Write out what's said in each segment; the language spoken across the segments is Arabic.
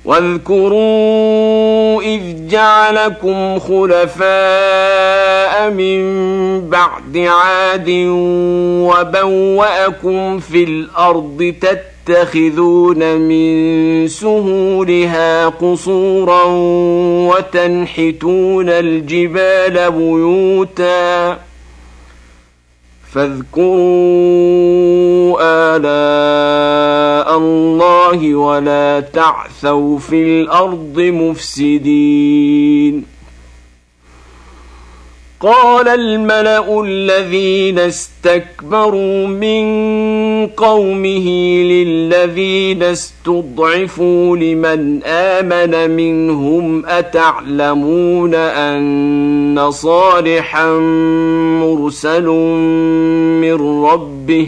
واذكروا إذ جعلكم خلفاء من بعد عاد وبوأكم في الأرض تتخذون من سهولها قصورا وتنحتون الجبال بيوتا فاذكروا آلاء الله ولا تعثوا في الأرض مفسدين. قال الملأ الذين استكبروا من قومه للذين استضعفوا لمن آمن منهم أتعلمون أن صالحا مرسل من ربه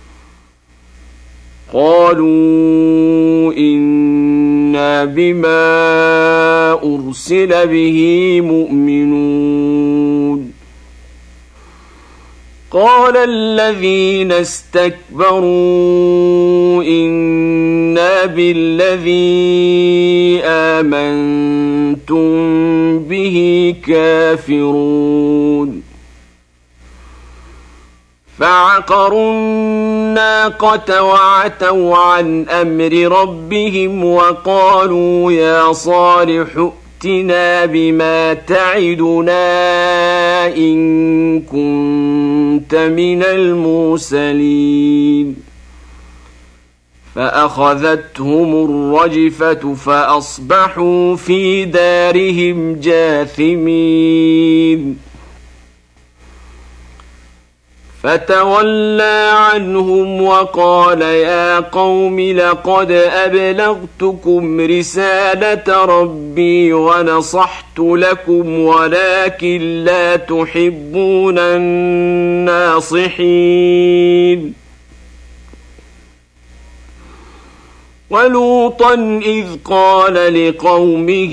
قالوا إنا بما أرسل به مؤمنون. قال الذين استكبروا إنا بالذي آمنتم به كافرون. فعقروا الناقة وعتوا عن أمر ربهم وقالوا يا صالح ائتنا بما تعدنا إن كنت من المرسلين. فأخذتهم الرجفة فأصبحوا في دارهم جاثمين. فتولى عنهم وقال يا قوم لقد أبلغتكم رسالة ربي ونصحت لكم ولكن لا تحبون الناصحين. ولوطا إذ قال لقومه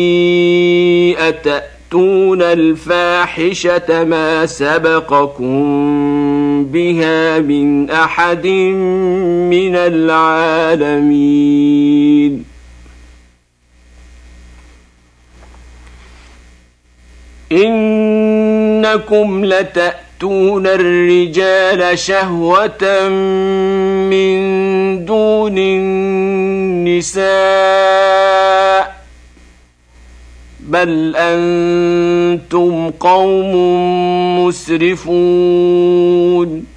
أتأتون الفاحشة ما سبقكم بها من أحد من العالمين. إنكم لتأتون الرجال شهوة من دون النساء بل أنتم قوم مسرفون.